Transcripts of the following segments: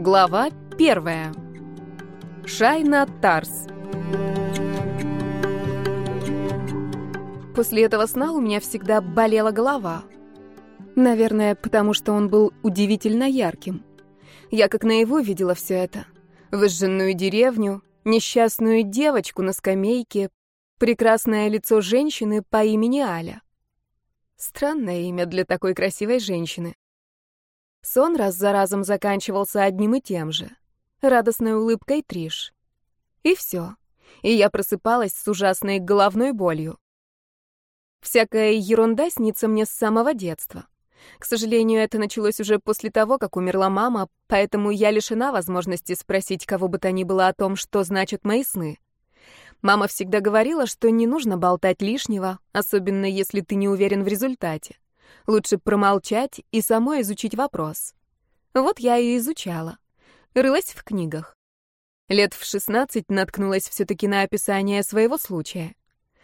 Глава 1. Шайна Тарс. После этого сна у меня всегда болела голова. Наверное, потому что он был удивительно ярким. Я как наяву видела все это. Выжженную деревню, несчастную девочку на скамейке, прекрасное лицо женщины по имени Аля. Странное имя для такой красивой женщины. Сон раз за разом заканчивался одним и тем же. Радостной улыбкой Триш. И все. И я просыпалась с ужасной головной болью. Всякая ерунда снится мне с самого детства. К сожалению, это началось уже после того, как умерла мама, поэтому я лишена возможности спросить кого бы то ни было о том, что значат мои сны. Мама всегда говорила, что не нужно болтать лишнего, особенно если ты не уверен в результате. Лучше промолчать и самой изучить вопрос. Вот я и изучала. Рылась в книгах. Лет в 16 наткнулась все-таки на описание своего случая.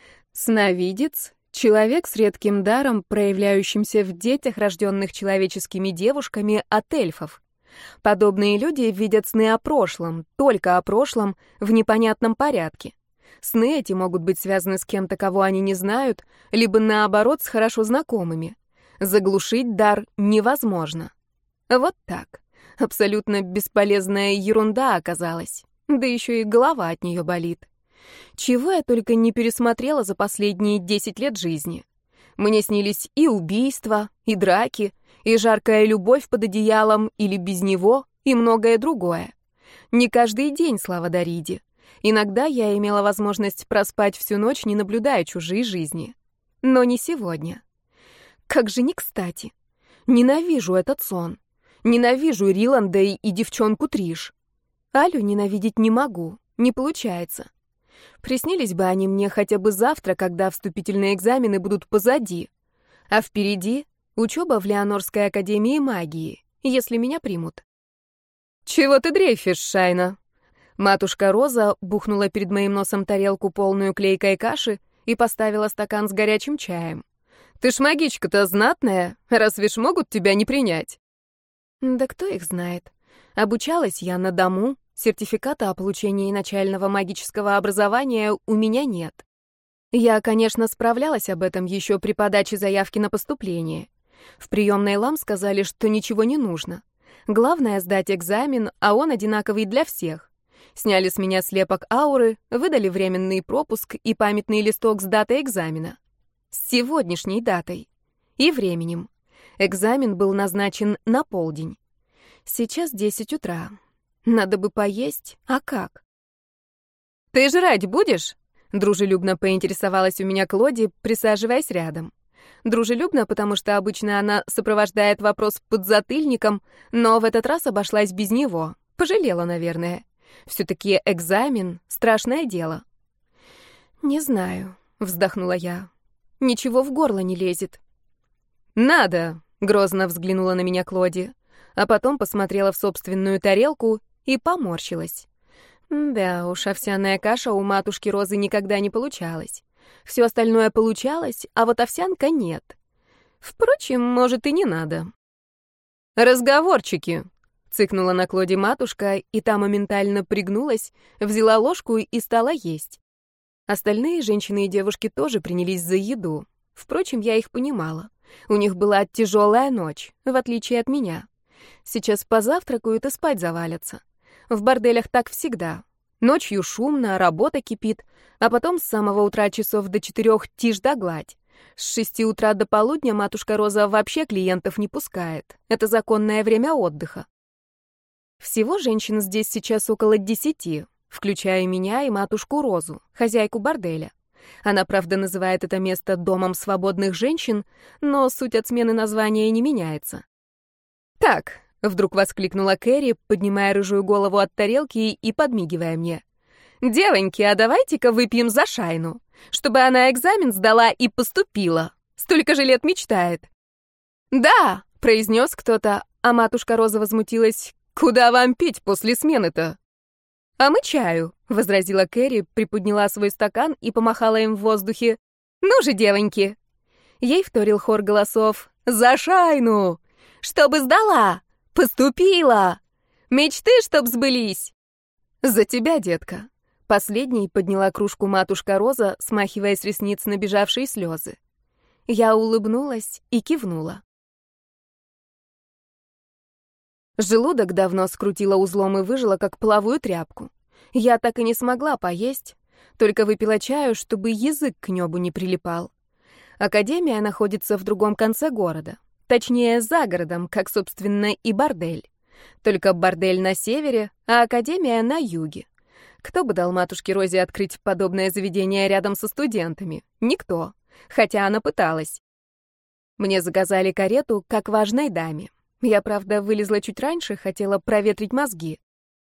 Сновидец — человек с редким даром, проявляющимся в детях, рожденных человеческими девушками от эльфов. Подобные люди видят сны о прошлом, только о прошлом, в непонятном порядке. Сны эти могут быть связаны с кем-то, кого они не знают, либо, наоборот, с хорошо знакомыми. Заглушить дар невозможно. Вот так. Абсолютно бесполезная ерунда оказалась. Да еще и голова от нее болит. Чего я только не пересмотрела за последние 10 лет жизни. Мне снились и убийства, и драки, и жаркая любовь под одеялом или без него, и многое другое. Не каждый день, слава Дариде. Иногда я имела возможность проспать всю ночь, не наблюдая чужие жизни. Но не сегодня. Как же не кстати. Ненавижу этот сон. Ненавижу Риланда и девчонку Триш. Алю ненавидеть не могу, не получается. Приснились бы они мне хотя бы завтра, когда вступительные экзамены будут позади. А впереди учеба в Леонорской академии магии, если меня примут. «Чего ты дрейфишь, Шайна?» Матушка Роза бухнула перед моим носом тарелку, полную клейкой каши, и поставила стакан с горячим чаем. «Ты ж магичка-то знатная, разве ж могут тебя не принять?» Да кто их знает. Обучалась я на дому, сертификата о получении начального магического образования у меня нет. Я, конечно, справлялась об этом еще при подаче заявки на поступление. В приемной лам сказали, что ничего не нужно. Главное — сдать экзамен, а он одинаковый для всех. Сняли с меня слепок ауры, выдали временный пропуск и памятный листок с датой экзамена. С сегодняшней датой. И временем. Экзамен был назначен на полдень. Сейчас 10 утра. Надо бы поесть, а как? «Ты жрать будешь?» Дружелюбно поинтересовалась у меня Клоди, присаживаясь рядом. Дружелюбно, потому что обычно она сопровождает вопрос подзатыльником, но в этот раз обошлась без него. Пожалела, наверное. Все-таки экзамен — страшное дело. «Не знаю», — вздохнула я. «Ничего в горло не лезет». «Надо!» — грозно взглянула на меня Клоди, а потом посмотрела в собственную тарелку и поморщилась. Да уж, овсяная каша у матушки Розы никогда не получалась. Все остальное получалось, а вот овсянка нет. Впрочем, может, и не надо. «Разговорчики!» — цыкнула на Клоди матушка, и та моментально пригнулась, взяла ложку и стала есть. Остальные женщины и девушки тоже принялись за еду. Впрочем, я их понимала. У них была тяжелая ночь, в отличие от меня. Сейчас позавтракают и спать завалятся. В борделях так всегда. Ночью шумно, работа кипит, а потом с самого утра часов до 4 тишь да гладь. С 6 утра до полудня матушка Роза вообще клиентов не пускает. Это законное время отдыха. Всего женщин здесь сейчас около 10, включая меня и матушку Розу, хозяйку борделя. Она, правда, называет это место домом свободных женщин, но суть от смены названия не меняется. «Так», — вдруг воскликнула Кэрри, поднимая рыжую голову от тарелки и подмигивая мне. «Девоньки, а давайте-ка выпьем за Шайну, чтобы она экзамен сдала и поступила. Столько же лет мечтает». «Да», — произнес кто-то, а матушка Роза возмутилась. «Куда вам пить после смены-то?» «А мы чаю», — возразила Кэрри, приподняла свой стакан и помахала им в воздухе. «Ну же, девоньки!» Ей вторил хор голосов. «За Шайну! Чтобы сдала! Поступила! Мечты, чтоб сбылись!» «За тебя, детка!» Последней подняла кружку матушка Роза, смахивая с ресниц набежавшие слезы. Я улыбнулась и кивнула. Желудок давно скрутила узлом и выжила, как половую тряпку. Я так и не смогла поесть, только выпила чаю, чтобы язык к небу не прилипал. Академия находится в другом конце города. Точнее, за городом, как, собственно, и бордель. Только бордель на севере, а академия на юге. Кто бы дал матушке Розе открыть подобное заведение рядом со студентами? Никто. Хотя она пыталась. Мне заказали карету, как важной даме. Я, правда, вылезла чуть раньше, хотела проветрить мозги.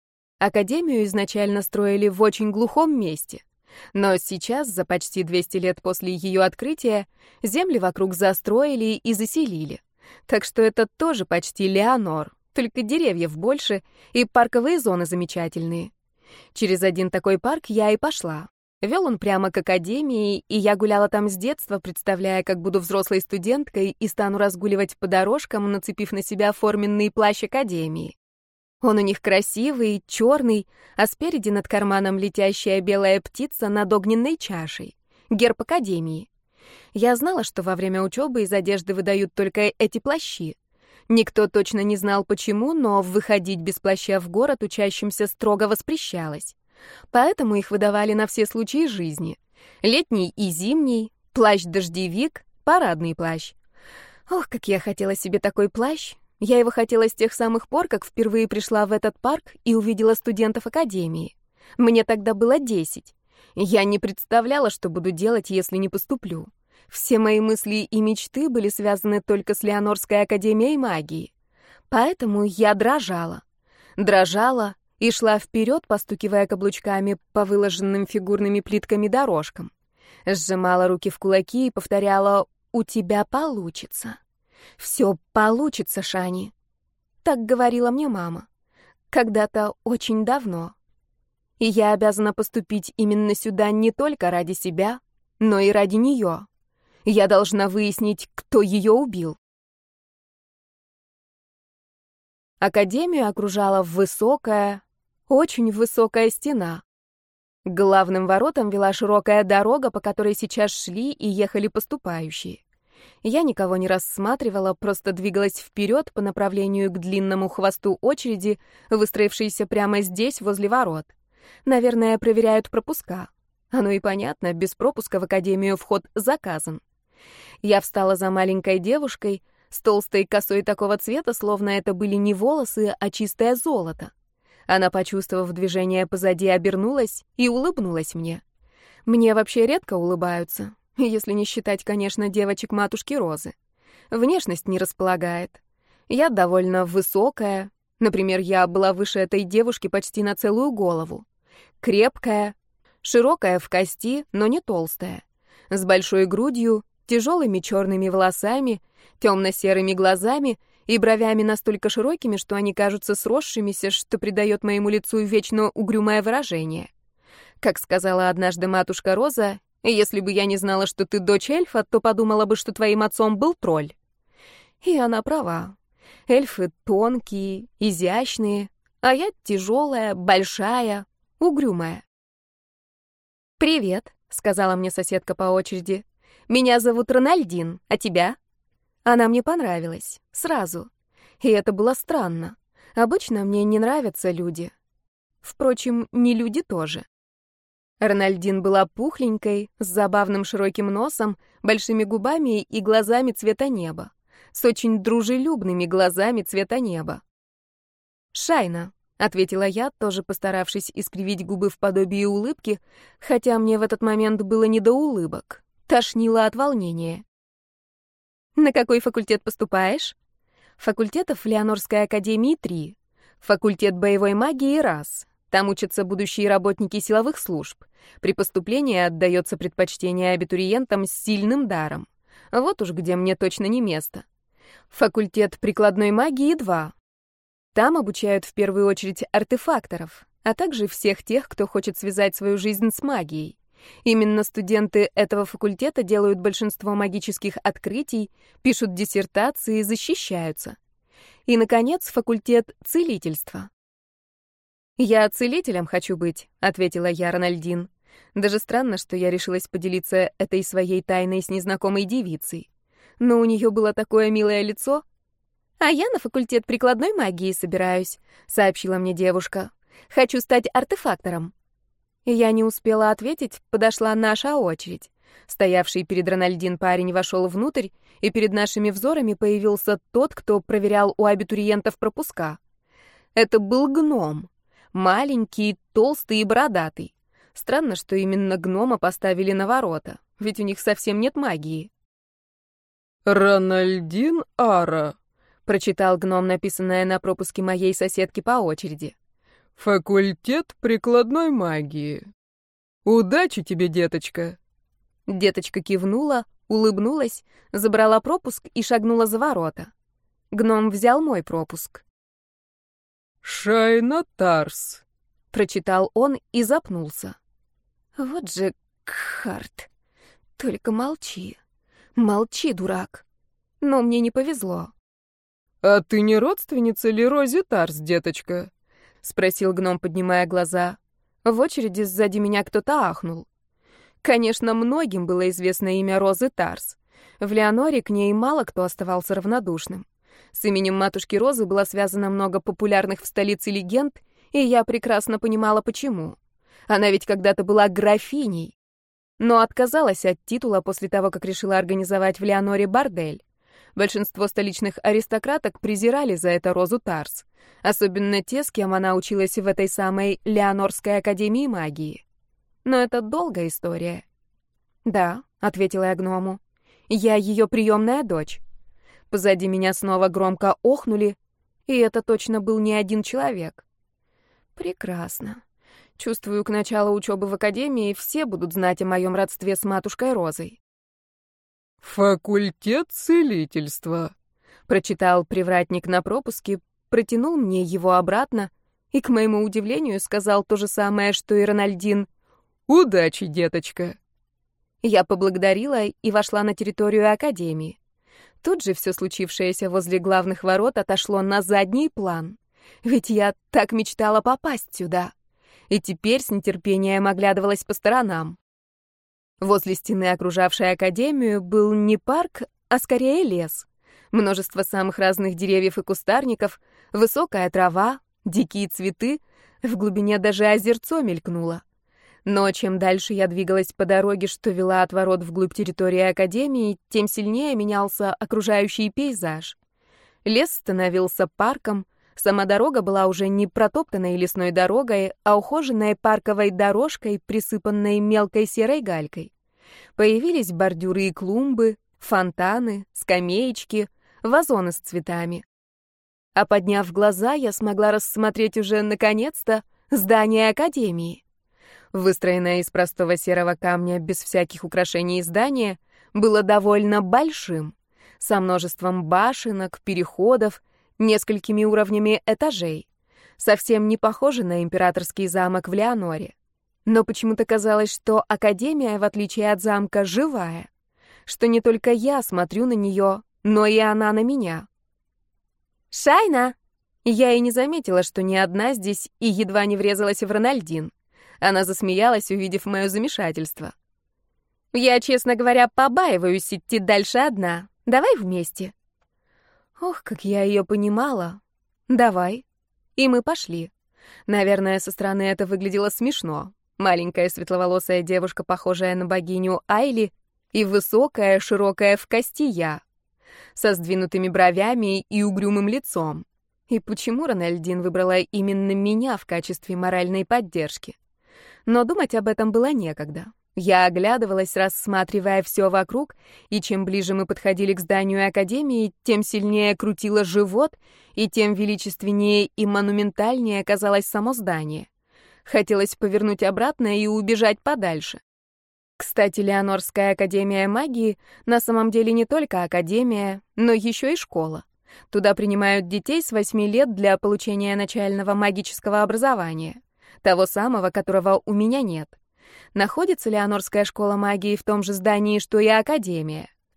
Академию изначально строили в очень глухом месте. Но сейчас, за почти 200 лет после ее открытия, земли вокруг застроили и заселили. Так что это тоже почти Леонор, только деревьев больше и парковые зоны замечательные. Через один такой парк я и пошла. Вел он прямо к академии, и я гуляла там с детства, представляя, как буду взрослой студенткой и стану разгуливать по дорожкам, нацепив на себя форменный плащ академии. Он у них красивый, черный, а спереди над карманом летящая белая птица над огненной чашей. Герб академии. Я знала, что во время учебы из одежды выдают только эти плащи. Никто точно не знал почему, но выходить без плаща в город учащимся строго воспрещалось. Поэтому их выдавали на все случаи жизни. Летний и зимний, плащ-дождевик, парадный плащ. Ох, как я хотела себе такой плащ. Я его хотела с тех самых пор, как впервые пришла в этот парк и увидела студентов академии. Мне тогда было 10. Я не представляла, что буду делать, если не поступлю. Все мои мысли и мечты были связаны только с Леонорской академией магии. Поэтому я дрожала. Дрожала и шла вперед, постукивая каблучками по выложенным фигурными плитками дорожкам. Сжимала руки в кулаки и повторяла: «У тебя получится. Все получится, Шани». Так говорила мне мама. Когда-то очень давно. И я обязана поступить именно сюда не только ради себя, но и ради нее. Я должна выяснить, кто ее убил. Академию окружала высокая, очень высокая стена. К главным воротам вела широкая дорога, по которой сейчас шли и ехали поступающие. Я никого не рассматривала, просто двигалась вперед по направлению к длинному хвосту очереди, выстроившейся прямо здесь, возле ворот. Наверное, проверяют пропуска. Оно и понятно, без пропуска в академию вход заказан. Я встала за маленькой девушкой с толстой косой такого цвета, словно это были не волосы, а чистое золото. Она, почувствовав движение позади, обернулась и улыбнулась мне. Мне вообще редко улыбаются, если не считать, конечно, девочек матушки Розы. Внешность не располагает. Я довольно высокая. Например, я была выше этой девушки почти на целую голову. Крепкая, широкая в кости, но не толстая. С большой грудью, тяжелыми черными волосами, темно-серыми глазами и бровями настолько широкими, что они кажутся сросшимися, что придает моему лицу вечно угрюмое выражение. Как сказала однажды матушка Роза: «Если бы я не знала, что ты дочь эльфа, то подумала бы, что твоим отцом был тролль». И она права. Эльфы тонкие, изящные, а я тяжелая, большая, угрюмая. «Привет», — сказала мне соседка по очереди. «Меня зовут Рональдин, а тебя?» Она мне понравилась. Сразу. И это было странно. Обычно мне не нравятся люди. Впрочем, не люди тоже. Рональдин была пухленькой, с забавным широким носом, большими губами и глазами цвета неба. С очень дружелюбными глазами цвета неба. «Шайна», — ответила я, тоже постаравшись искривить губы в подобии улыбки, хотя мне в этот момент было не до улыбок. Тошнило от волнения. «На какой факультет поступаешь?» Факультетов в Леонорской академии 3. Факультет боевой магии — раз. Там учатся будущие работники силовых служб. При поступлении отдается предпочтение абитуриентам с сильным даром. Вот уж где мне точно не место. Факультет прикладной магии — 2. Там обучают в первую очередь артефакторов, а также всех тех, кто хочет связать свою жизнь с магией. Именно студенты этого факультета делают большинство магических открытий, пишут диссертации и защищаются. И, наконец, факультет целительства. «Я целителем хочу быть», — ответила я Рональдин. Даже странно, что я решилась поделиться этой своей тайной с незнакомой девицей. Но у нее было такое милое лицо. «А я на факультет прикладной магии собираюсь», — сообщила мне девушка. «Хочу стать артефактором». Я не успела ответить, подошла наша очередь. Стоявший перед Рональдин парень вошел внутрь, и перед нашими взорами появился тот, кто проверял у абитуриентов пропуска. Это был гном. Маленький, толстый и бородатый. Странно, что именно гнома поставили на ворота, ведь у них совсем нет магии. «Рональдин Ара», — прочитал гном написанное на пропуске моей соседки по очереди. «Факультет прикладной магии. Удачи тебе, деточка!» Деточка кивнула, улыбнулась, забрала пропуск и шагнула за ворота. Гном взял мой пропуск. «Шайна Тарс», — прочитал он и запнулся. Вот же Кхарт. Только молчи. Молчи, дурак. Но мне не повезло. «А ты не родственница ли Рози Тарс, деточка?» — спросил гном, поднимая глаза. В очереди сзади меня кто-то ахнул. Конечно, многим было известно имя Розы Тарс. В Леоноре к ней мало кто оставался равнодушным. С именем матушки Розы было связано много популярных в столице легенд, и я прекрасно понимала, почему. Она ведь когда-то была графиней, но отказалась от титула после того, как решила организовать в Леоноре бордель. Большинство столичных аристократок презирали за это Розу Тарс, особенно те, с кем она училась в этой самой Леонорской академии магии. Но это долгая история. «Да», — ответила я гному, — «я ее приемная дочь». Позади меня снова громко охнули, и это точно был не один человек. Прекрасно. Чувствую, к началу учебы в академии все будут знать о моем родстве с матушкой Розой. «Факультет целительства», — прочитал привратник на пропуске, протянул мне его обратно и, к моему удивлению, сказал то же самое, что и Рональдин. «Удачи, деточка». Я поблагодарила и вошла на территорию академии. Тут же все случившееся возле главных ворот отошло на задний план. Ведь я так мечтала попасть сюда. И теперь с нетерпением оглядывалась по сторонам. Возле стены, окружавшей академию, был не парк, а скорее лес. Множество самых разных деревьев и кустарников, высокая трава, дикие цветы, в глубине даже озерцо мелькнуло. Но чем дальше я двигалась по дороге, что вела от ворот вглубь территории академии, тем сильнее менялся окружающий пейзаж. Лес становился парком, сама дорога была уже не протоптанной лесной дорогой, а ухоженной парковой дорожкой, присыпанной мелкой серой галькой. Появились бордюры и клумбы, фонтаны, скамеечки, вазоны с цветами. А подняв глаза, я смогла рассмотреть уже, наконец-то, здание академии. Выстроенное из простого серого камня без всяких украшений здание было довольно большим, со множеством башенок, переходов, несколькими уровнями этажей. Совсем не похоже на императорский замок в Леоноре. Но почему-то казалось, что академия, в отличие от замка, живая, что не только я смотрю на нее, но и она на меня. «Шайна!» Я и не заметила, что ни одна здесь, и едва не врезалась в Рональдин. Она засмеялась, увидев мое замешательство. «Я, честно говоря, побаиваюсь идти дальше одна. Давай вместе». Ох, как я ее понимала. «Давай». И мы пошли. Наверное, со стороны это выглядело смешно. Маленькая светловолосая девушка, похожая на богиню Айли, и высокая, широкая в кости я, со сдвинутыми бровями и угрюмым лицом. И почему Рональдин выбрала именно меня в качестве моральной поддержки? Но думать об этом было некогда. Я оглядывалась, рассматривая все вокруг, и чем ближе мы подходили к зданию академии, тем сильнее крутило живот, и тем величественнее и монументальнее казалось само здание. Хотелось повернуть обратно и убежать подальше. Кстати, Леонорская академия магии на самом деле не только академия, но еще и школа. Туда принимают детей с 8 лет для получения начального магического образования. Того самого, которого у меня нет. Находится Леонорская школа магии в том же здании, что и академия.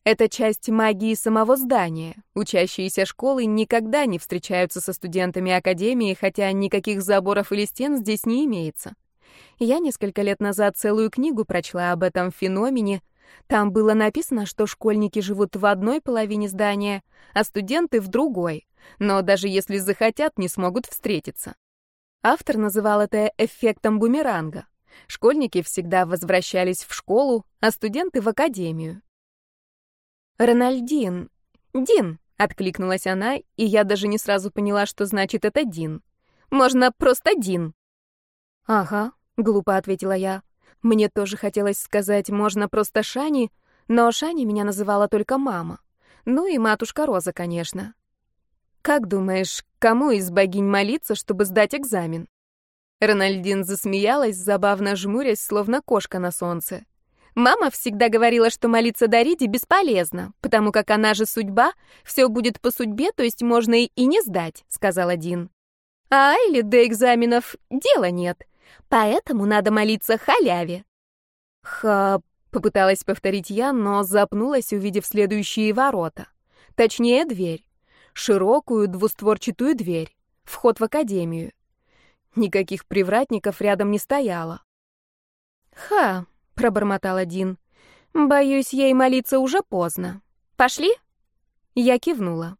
Это часть магии самого здания. Учащиеся школы никогда не встречаются со студентами академии, хотя никаких заборов или стен здесь не имеется. Я несколько лет назад целую книгу прочла об этом феномене. Там было написано, что школьники живут в одной половине здания, а студенты в другой, но даже если захотят, не смогут встретиться. Автор называл это эффектом бумеранга. Школьники всегда возвращались в школу, а студенты — в академию. «Рональдин! Дин!» — откликнулась она, и я даже не сразу поняла, что значит это Дин. «Можно просто Дин!» «Ага», — глупо ответила я. Мне тоже хотелось сказать «можно просто Шани», но Шани меня называла только мама. Ну и матушка Роза, конечно. «Как думаешь, кому из богинь молиться, чтобы сдать экзамен?» Рональдин засмеялась, забавно жмурясь, словно кошка на солнце. «Мама всегда говорила, что молиться Дариде бесполезно, потому как она же судьба, все будет по судьбе, то есть можно и не сдать», — сказала Дин. «А Айли до экзаменов дела нет, поэтому надо молиться халяве». «Ха...» — попыталась повторить я, но запнулась, увидев следующие ворота. Точнее, дверь. Широкую двустворчатую дверь. Вход в академию. Никаких привратников рядом не стояло. «Ха...» — пробормотала Дин. «Боюсь, ей молиться уже поздно. Пошли?» Я кивнула.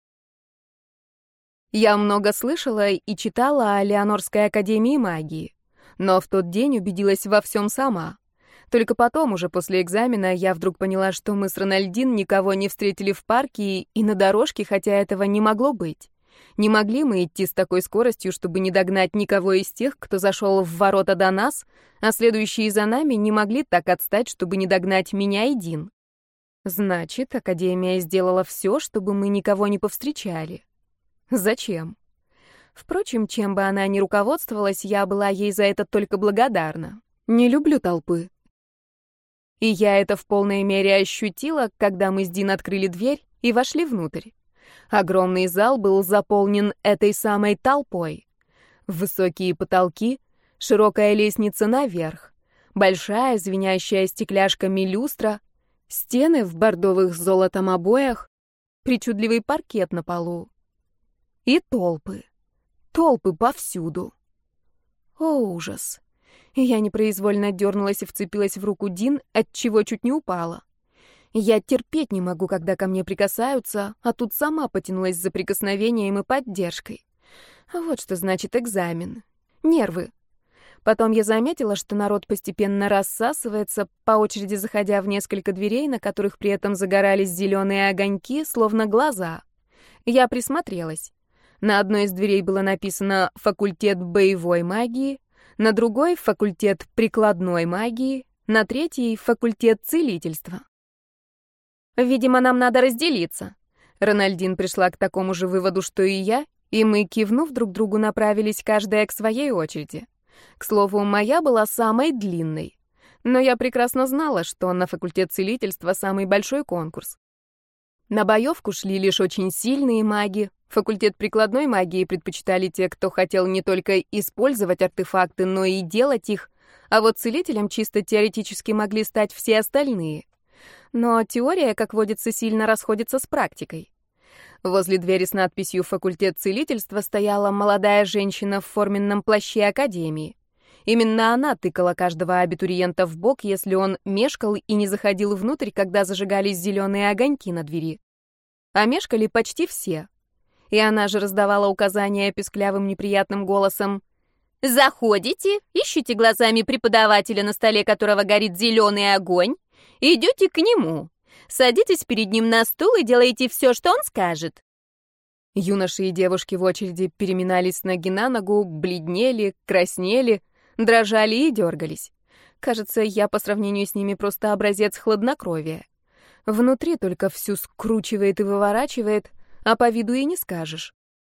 Я много слышала и читала о Леонорской академии магии, но в тот день убедилась во всем сама. Только потом, уже после экзамена, я вдруг поняла, что мы с Рональдин никого не встретили в парке и на дорожке, хотя этого не могло быть. Не могли мы идти с такой скоростью, чтобы не догнать никого из тех, кто зашел в ворота до нас, а следующие за нами не могли так отстать, чтобы не догнать меня и Дин. Значит, Академия сделала все, чтобы мы никого не повстречали. Зачем? Впрочем, чем бы она ни руководствовалась, я была ей за это только благодарна. Не люблю толпы. И я это в полной мере ощутила, когда мы с Дин открыли дверь и вошли внутрь. Огромный зал был заполнен этой самой толпой. Высокие потолки, широкая лестница наверх, большая звенящая стекляшками люстра, стены в бордовых с золотом обоях, причудливый паркет на полу. И толпы. Толпы повсюду. О, ужас. Я непроизвольно дернулась и вцепилась в руку Дин, отчего чуть не упала. Я терпеть не могу, когда ко мне прикасаются, а тут сама потянулась за прикосновением и поддержкой. Вот что значит экзамен. Нервы. Потом я заметила, что народ постепенно рассасывается, по очереди заходя в несколько дверей, на которых при этом загорались зеленые огоньки, словно глаза. Я присмотрелась. На одной из дверей было написано «Факультет боевой магии», на другой — «Факультет прикладной магии», на третьей — «Факультет целительства». «Видимо, нам надо разделиться». Рональдин пришла к такому же выводу, что и я, и мы, кивнув друг другу, направились каждая к своей очереди. К слову, моя была самой длинной. Но я прекрасно знала, что на факультет целительства самый большой конкурс. На боевку шли лишь очень сильные маги. Факультет прикладной магии предпочитали те, кто хотел не только использовать артефакты, но и делать их, а вот целителем чисто теоретически могли стать все остальные. Но теория, как водится, сильно расходится с практикой. Возле двери с надписью «Факультет целительства» стояла молодая женщина в форменном плаще академии. Именно она тыкала каждого абитуриента в бок, если он мешкал и не заходил внутрь, когда зажигались зеленые огоньки на двери. А мешкали почти все. И она же раздавала указания писклявым неприятным голосом. «Заходите, ищите глазами преподавателя, на столе которого горит зеленый огонь, идете к нему, садитесь перед ним на стул и делаете все, что он скажет». Юноши и девушки в очереди переминались с ноги на ногу, бледнели, краснели, дрожали и дергались. Кажется, я по сравнению с ними просто образец хладнокровия. Внутри только всю скручивает и выворачивает, а по виду и не скажешь.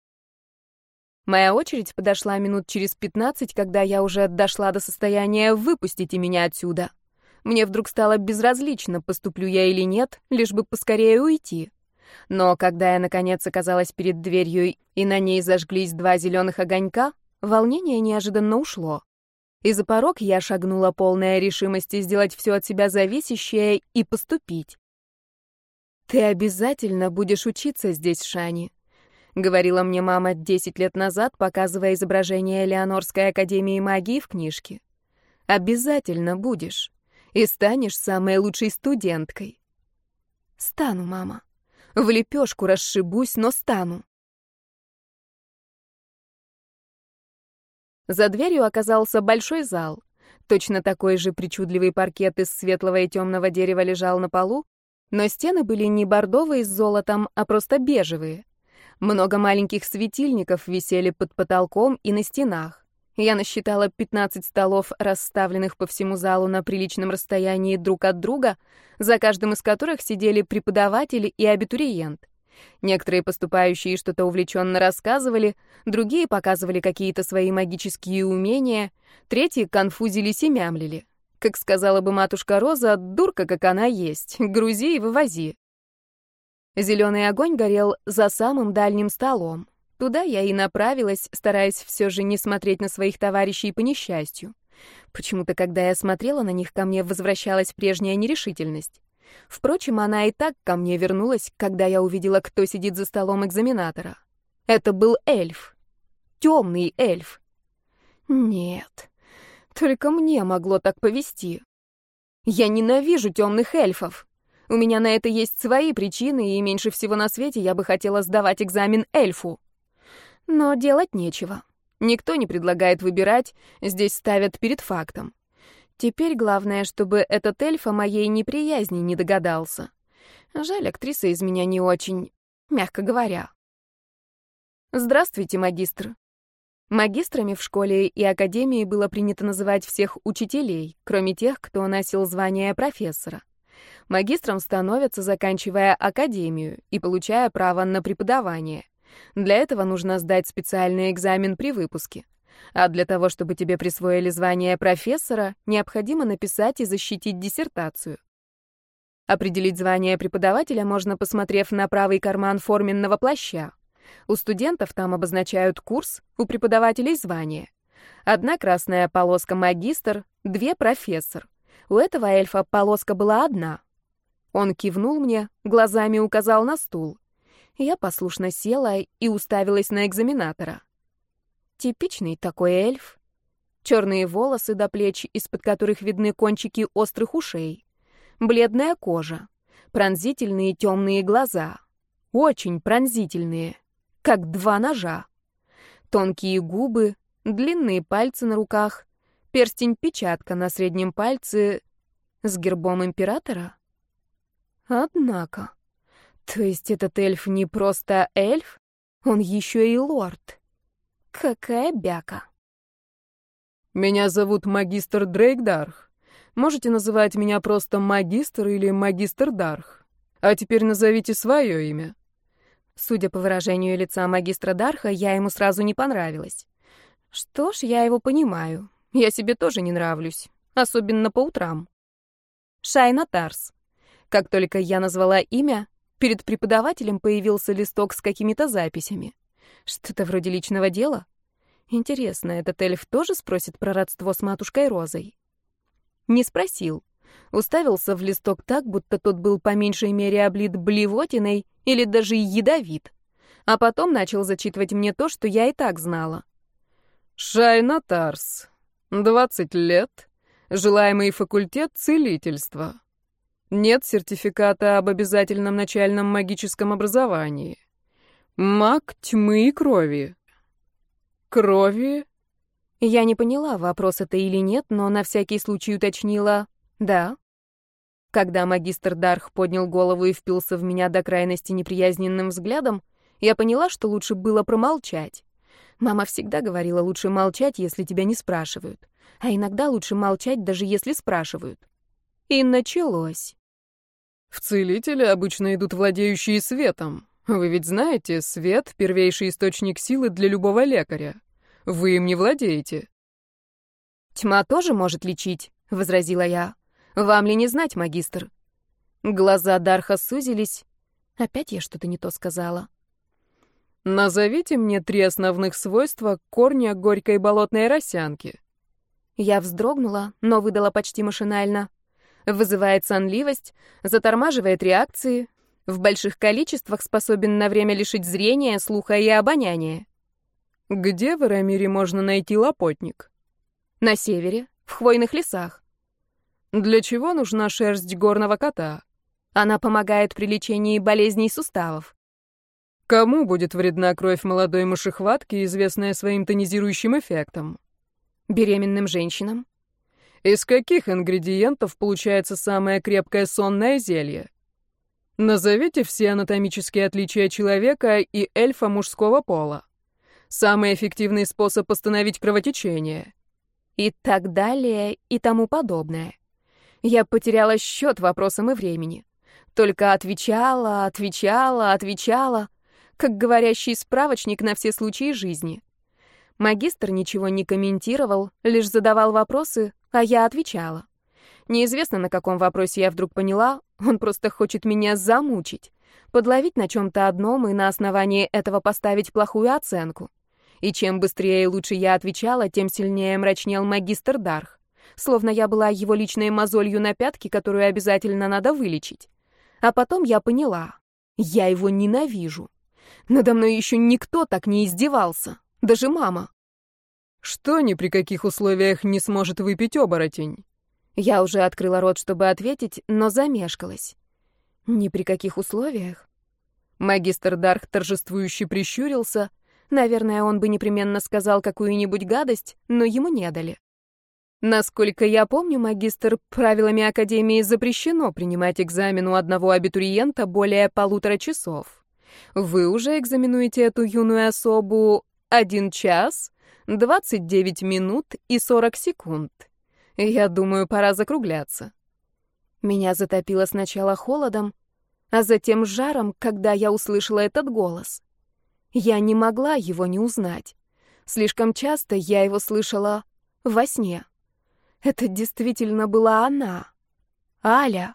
Моя очередь подошла минут через 15, когда я уже дошла до состояния «выпустите меня отсюда». Мне вдруг стало безразлично, поступлю я или нет, лишь бы поскорее уйти. Но когда я, наконец, оказалась перед дверью и на ней зажглись 2 зеленых огонька, волнение неожиданно ушло. И за порог я шагнула полная решимости сделать все от себя зависящее и поступить. «Ты обязательно будешь учиться здесь, Шани», — говорила мне мама 10 лет назад, показывая изображение Элеонорской академии магии в книжке. «Обязательно будешь. И станешь самой лучшей студенткой». «Стану, мама. В лепешку расшибусь, но стану». За дверью оказался большой зал. Точно такой же причудливый паркет из светлого и темного дерева лежал на полу, но стены были не бордовые с золотом, а просто бежевые. Много маленьких светильников висели под потолком и на стенах. Я насчитала 15 столов, расставленных по всему залу на приличном расстоянии друг от друга, за каждым из которых сидели преподаватели и абитуриент. Некоторые поступающие что-то увлеченно рассказывали, другие показывали какие-то свои магические умения, третьи конфузились и мямлили. Как сказала бы матушка Роза, дурка, как она есть, грузи и вывози. Зеленый огонь горел за самым дальним столом. Туда я и направилась, стараясь все же не смотреть на своих товарищей по несчастью. Почему-то, когда я смотрела на них, ко мне возвращалась прежняя нерешительность. Впрочем, она и так ко мне вернулась, когда я увидела, кто сидит за столом экзаменатора. Это был эльф. Темный эльф. Нет, только мне могло так повести. Я ненавижу темных эльфов. У меня на это есть свои причины, и меньше всего на свете я бы хотела сдавать экзамен эльфу. Но делать нечего. Никто не предлагает выбирать, здесь ставят перед фактом. Теперь главное, чтобы этот эльф о моей неприязни не догадался. Жаль, актриса из меня не очень, мягко говоря. Здравствуйте, магистр. Магистрами в школе и академии было принято называть всех учителей, кроме тех, кто носил звание профессора. Магистром становятся, заканчивая академию и получая право на преподавание. Для этого нужно сдать специальный экзамен при выпуске. А для того, чтобы тебе присвоили звание профессора, необходимо написать и защитить диссертацию. Определить звание преподавателя можно, посмотрев на правый карман форменного плаща. У студентов там обозначают курс, у преподавателей звание. Одна красная полоска магистр, две профессор. У этого эльфа полоска была одна. Он кивнул мне, глазами указал на стул. Я послушно села и уставилась на экзаменатора. Типичный такой эльф. Черные волосы до плеч, из-под которых видны кончики острых ушей. Бледная кожа. Пронзительные темные глаза. Очень пронзительные. Как два ножа. Тонкие губы, длинные пальцы на руках, перстень-печатка на среднем пальце с гербом императора. Однако, то есть этот эльф не просто эльф, он еще и лорд. Какая бяка. Меня зовут магистр Дрейк Дарх. Можете называть меня просто магистр или магистр Дарх. А теперь назовите свое имя. Судя по выражению лица магистра Дарха, я ему сразу не понравилась. Что ж, я его понимаю. Я себе тоже не нравлюсь, особенно по утрам. Шайна Тарс. Как только я назвала имя, перед преподавателем появился листок с какими-то записями. Что-то вроде личного дела? Интересно, этот эльф тоже спросит про родство с матушкой Розой? Не спросил. Уставился в листок так, будто тот был по меньшей мере облит блевотиной или даже ядовит. А потом начал зачитывать мне то, что я и так знала. Шайна Тарс. 20 лет. Желаемый факультет целительства. Нет сертификата об обязательном начальном магическом образовании. Маг тьмы и крови. Крови? Я не поняла, вопрос это или нет, но на всякий случай уточнила «да». Когда магистр Дарх поднял голову и впился в меня до крайности неприязненным взглядом, я поняла, что лучше было промолчать. Мама всегда говорила, лучше молчать, если тебя не спрашивают, а иногда лучше молчать, даже если спрашивают. И началось. В целители обычно идут владеющие светом. Вы ведь знаете, свет — первейший источник силы для любого лекаря. Вы им не владеете. «Тьма тоже может лечить», — возразила я. «Вам ли не знать, магистр?» Глаза Дарха сузились. Опять я что-то не то сказала. Назовите мне 3 основных свойства корня горькой болотной росянки. Я вздрогнула, но выдала почти машинально. Вызывает сонливость, затормаживает реакции, В больших количествах способен на время лишить зрения, слуха и обоняния. Где в Эрамире можно найти лопотник? На севере, в хвойных лесах. Для чего нужна шерсть горного кота? Она помогает при лечении болезней суставов. Кому будет вредна кровь молодой мышехватки, известная своим тонизирующим эффектом? Беременным женщинам. Из каких ингредиентов получается самое крепкое сонное зелье? Назовите все анатомические отличия человека и эльфа мужского пола. Самый эффективный способ остановить кровотечение. И так далее, и тому подобное. Я потеряла счет вопросам и времени. Только отвечала, как говорящий справочник на все случаи жизни. Магистр ничего не комментировал, лишь задавал вопросы, а я отвечала. Неизвестно, на каком вопросе я вдруг поняла, он просто хочет меня замучить, подловить на чем-то одном и на основании этого поставить плохую оценку. И чем быстрее и лучше я отвечала, тем сильнее мрачнел магистр Дарх, словно я была его личной мозолью на пятке, которую обязательно надо вылечить. А потом я поняла, я его ненавижу. Надо мной еще никто так не издевался, даже мама. Что ни при каких условиях не сможет выпить оборотень? Я уже открыла рот, чтобы ответить, но замешкалась. Ни при каких условиях. Магистр Дарх торжествующе прищурился. Наверное, он бы непременно сказал какую-нибудь гадость, но ему не дали. Насколько я помню, магистр, правилами Академии запрещено принимать экзамен у одного абитуриента более 1,5 часов. Вы уже экзаменуете эту юную особу 1 час, 29 минут и 40 секунд. Я думаю, пора закругляться. Меня затопило сначала холодом, а затем жаром, когда я услышала этот голос. Я не могла его не узнать. Слишком часто я его слышала во сне. Это действительно была она. Аля.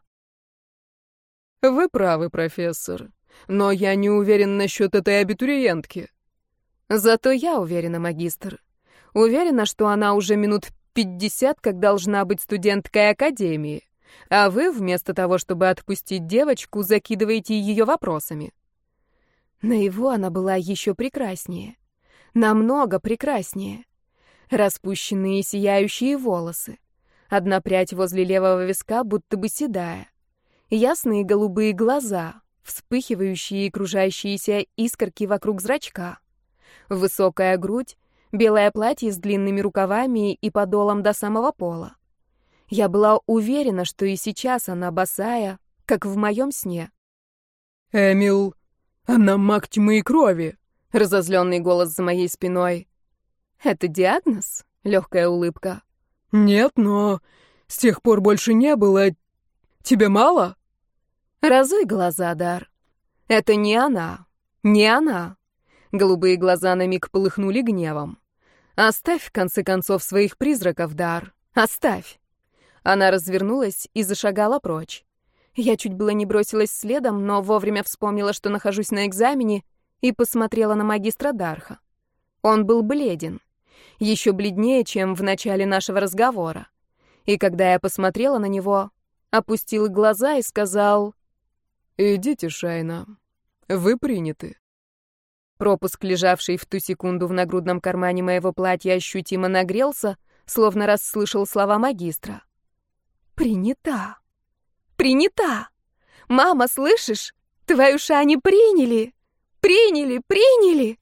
Вы правы, профессор, но я не уверен насчет этой абитуриентки. Зато я уверена, магистр. Уверена, что она уже минут 50, как должна быть студенткой Академии, а вы, вместо того, чтобы отпустить девочку, закидываете ее вопросами. Наяву она была еще прекраснее. Намного прекраснее. Распущенные сияющие волосы. Одна прядь возле левого виска, будто бы седая. Ясные голубые глаза, вспыхивающие и кружащиеся искорки вокруг зрачка. Высокая грудь, белое платье с длинными рукавами и подолом до самого пола. Я была уверена, что и сейчас она босая, как в моем сне. «Эмил, она маг тьмы и крови!» — разозленный голос за моей спиной. «Это диагноз?» — легкая улыбка. «Нет, но с тех пор больше не было. Тебе мало?» «Разуй глаза, Дар. Это не она. Не она». Голубые глаза на миг полыхнули гневом. «Оставь, в конце концов, своих призраков, Дар. Оставь». Она развернулась и зашагала прочь. Я чуть было не бросилась следом, но вовремя вспомнила, что нахожусь на экзамене, и посмотрела на магистра Дарха. Он был бледен. Еще бледнее, чем в начале нашего разговора. И когда я посмотрела на него, опустил глаза и сказал: «Идите, Шайна, вы приняты». Пропуск, лежавший в ту секунду в нагрудном кармане моего платья, ощутимо нагрелся, словно расслышал слова магистра. «Принята! Принята! Мама, слышишь? Твою Шани приняли! Приняли! Приняли!»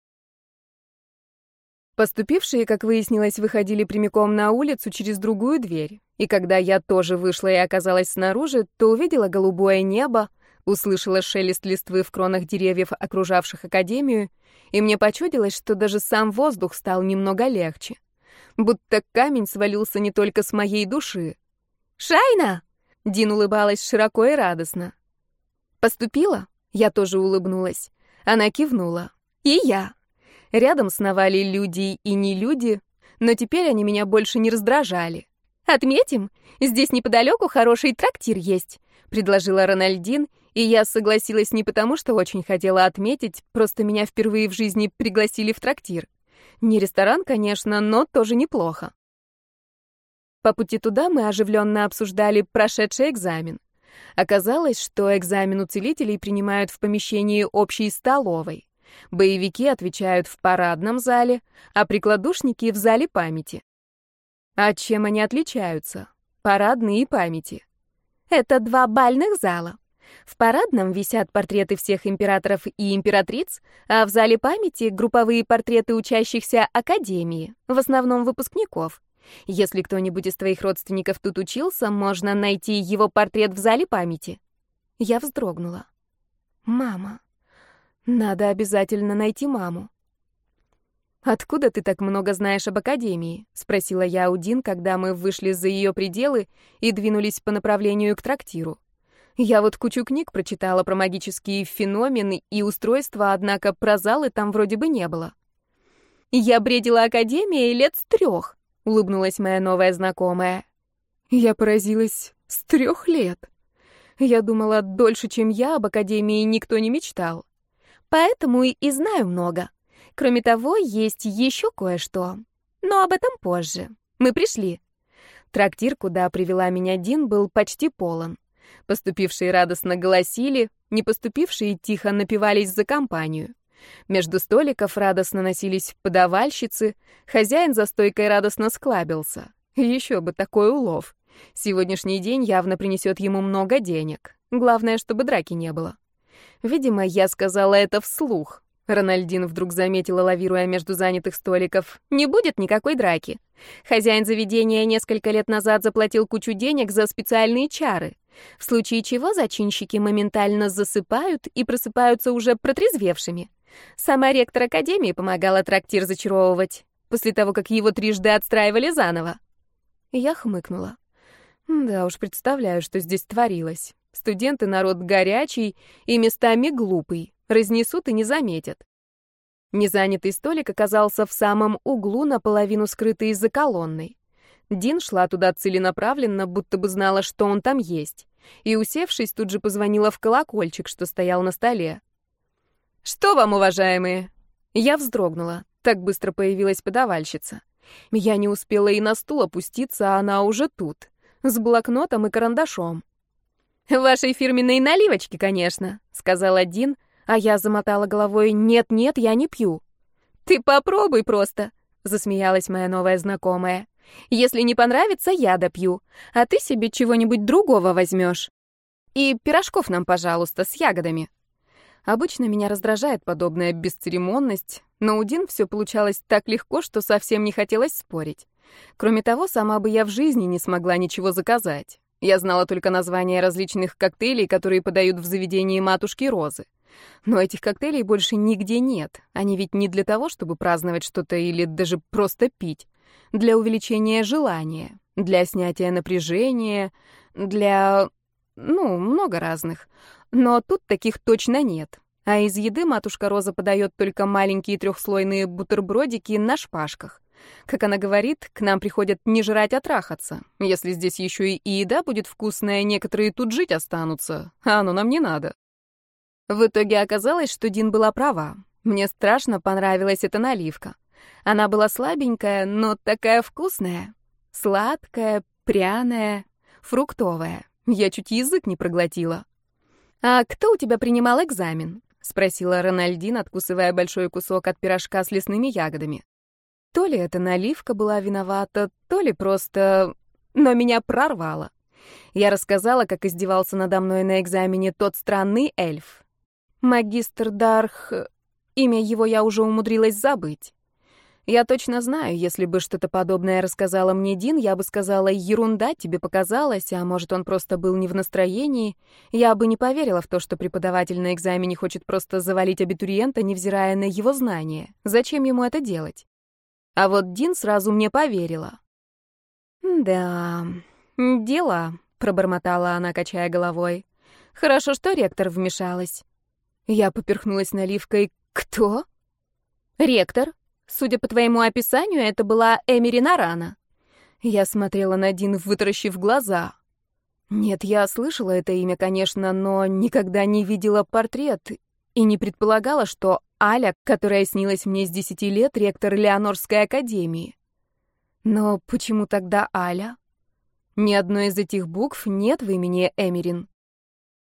Поступившие, как выяснилось, выходили прямиком на улицу через другую дверь. И когда я тоже вышла и оказалась снаружи, то увидела голубое небо, услышала шелест листвы в кронах деревьев, окружавших Академию, и мне почудилось, что даже сам воздух стал немного легче. Будто камень свалился не только с моей души. «Шайна!» — Дин улыбалась широко и радостно. «Поступила?» — я тоже улыбнулась. Она кивнула. «И я». Рядом сновали люди и не люди, но теперь они меня больше не раздражали. «Отметим? Здесь неподалеку хороший трактир есть», — предложила Рональдин, и я согласилась не потому, что очень хотела отметить, просто меня впервые в жизни пригласили в трактир. Не ресторан, конечно, но тоже неплохо. По пути туда мы оживленно обсуждали прошедший экзамен. Оказалось, что экзамен у целителей принимают в помещении общей столовой. Боевики отвечают в парадном зале, а прикладушники — в зале памяти. А чем они отличаются? Парадные и памяти. Это 2 бальных зала. В парадном висят портреты всех императоров и императриц, а в зале памяти — групповые портреты учащихся академии, в основном выпускников. Если кто-нибудь из твоих родственников тут учился, можно найти его портрет в зале памяти. Я вздрогнула. Мама. Надо обязательно найти маму. «Откуда ты так много знаешь об академии?» — спросила я у Дин, когда мы вышли за ее пределы и двинулись по направлению к трактиру. Я вот кучу книг прочитала про магические феномены и устройства, однако про залы там вроде бы не было. «Я бредила академией лет с 3», — улыбнулась моя новая знакомая. Я поразилась. С 3 лет. Я думала, дольше, чем я, об академии никто не мечтал. Поэтому и знаю много. Кроме того, есть еще кое-что. Но об этом позже. Мы пришли. Трактир, куда привела меня Дин, был почти полон. Поступившие радостно голосили, не поступившие тихо напивались за компанию. Между столиков радостно носились подавальщицы, хозяин за стойкой радостно склабился. Еще бы такой улов. Сегодняшний день явно принесет ему много денег. Главное, чтобы драки не было. Видимо, я сказала это вслух. Рональдин вдруг заметила, лавируя между занятых столиков. «Не будет никакой драки. Хозяин заведения несколько лет назад заплатил кучу денег за специальные чары. В случае чего зачинщики моментально засыпают и просыпаются уже протрезвевшими. Сама ректор академии помогала трактир зачаровывать, после того, как его трижды отстраивали заново». Я хмыкнула. Да уж, представляю, что здесь творилось. Студенты — народ горячий и местами глупый. Разнесут и не заметят. Незанятый столик оказался в самом углу, наполовину скрытый из-за колонной. Дин шла туда целенаправленно, будто бы знала, что он там есть. И, усевшись, тут же позвонила в колокольчик, что стоял на столе. «Что вам, уважаемые?» Я вздрогнула. Так быстро появилась подавальщица. Я не успела и на стул опуститься, а она уже тут. С блокнотом и карандашом. «Вашей фирменной наливочки, конечно», — сказал Дин, а я замотала головой: «Нет-нет, я не пью». «Ты попробуй просто», — засмеялась моя новая знакомая. «Если не понравится, я допью, а ты себе чего-нибудь другого возьмешь. И пирожков нам, пожалуйста, с ягодами». Обычно меня раздражает подобная бесцеремонность, но у Дин все получалось так легко, что совсем не хотелось спорить. Кроме того, сама бы я в жизни не смогла ничего заказать. Я знала только названия различных коктейлей, которые подают в заведении матушки Розы. Но этих коктейлей больше нигде нет. Они ведь не для того, чтобы праздновать что-то или даже просто пить. Для увеличения желания, для снятия напряжения, для... много разных. Но тут таких точно нет. А из еды матушка Роза подает только маленькие 3-слойные бутербродики на шпажках. Как она говорит, к нам приходят не жрать, а трахаться. Если здесь еще и еда будет вкусная, некоторые тут жить останутся, а оно нам не надо. В итоге оказалось, что Дин была права. Мне страшно понравилась эта наливка. Она была слабенькая, но такая вкусная. Сладкая, пряная, фруктовая. Я чуть язык не проглотила. «А кто у тебя принимал экзамен?» — спросила Рональдин, откусывая большой кусок от пирожка с лесными ягодами. То ли эта наливка была виновата, то ли просто... Но меня прорвало. Я рассказала, как издевался надо мной на экзамене тот странный эльф. Магистр Дарх... Имя его я уже умудрилась забыть. Я точно знаю, если бы что-то подобное рассказала мне Дин, я бы сказала: ерунда, тебе показалось, а может, он просто был не в настроении. Я бы не поверила в то, что преподаватель на экзамене хочет просто завалить абитуриента, невзирая на его знания. Зачем ему это делать? А вот Дин сразу мне поверила. «Да, дела», — пробормотала она, качая головой. «Хорошо, что ректор вмешалась». Я поперхнулась наливкой. «Кто?» «Ректор. Судя по твоему описанию, это была Эмери Нарана». Я смотрела на Дин, вытаращив глаза. Нет, я слышала это имя, конечно, но никогда не видела портрет и не предполагала, что Аля, которая снилась мне с 10 лет, ректор Леонорской академии. Но почему тогда Аля? Ни одной из этих букв нет в имени Эмерин.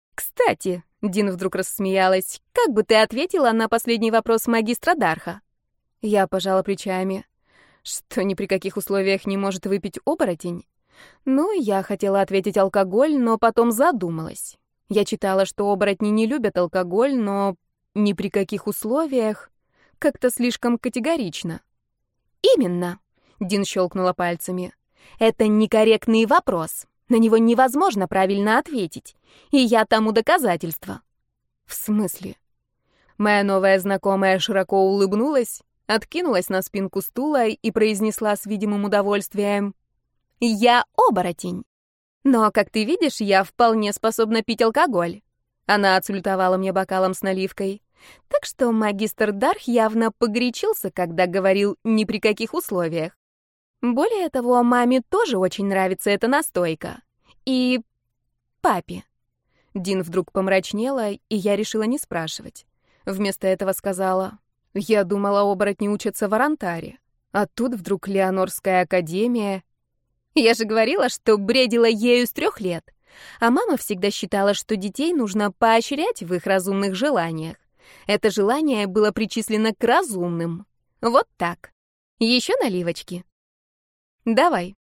Кстати, Дин вдруг рассмеялась, как бы ты ответила на последний вопрос магистра Дарха? Я пожала плечами. Что ни при каких условиях не может выпить оборотень? Ну, я хотела ответить алкоголь, но потом задумалась. Я читала, что оборотни не любят алкоголь, но ни при каких условиях как-то слишком категорично. Именно, Дин щелкнула пальцами. Это некорректный вопрос. На него невозможно правильно ответить. И я тому доказательство. В смысле? Моя новая знакомая широко улыбнулась, откинулась на спинку стула и произнесла с видимым удовольствием: «Я оборотень. Но, как ты видишь, я вполне способна пить алкоголь». Она отсалютовала мне бокалом с наливкой. Так что магистр Дарх явно погорячился, когда говорил «ни при каких условиях». Более того, маме тоже очень нравится эта настойка. И папе. Дин вдруг помрачнела, и я решила не спрашивать. Вместо этого сказала: «Я думала, оборотни учатся в Арантаре. А тут вдруг Леонорская академия». Я же говорила, что бредила ею с 3 лет. А мама всегда считала, что детей нужно поощрять в их разумных желаниях. Это желание было причислено к разумным. Вот так. Еще наливочки? Давай.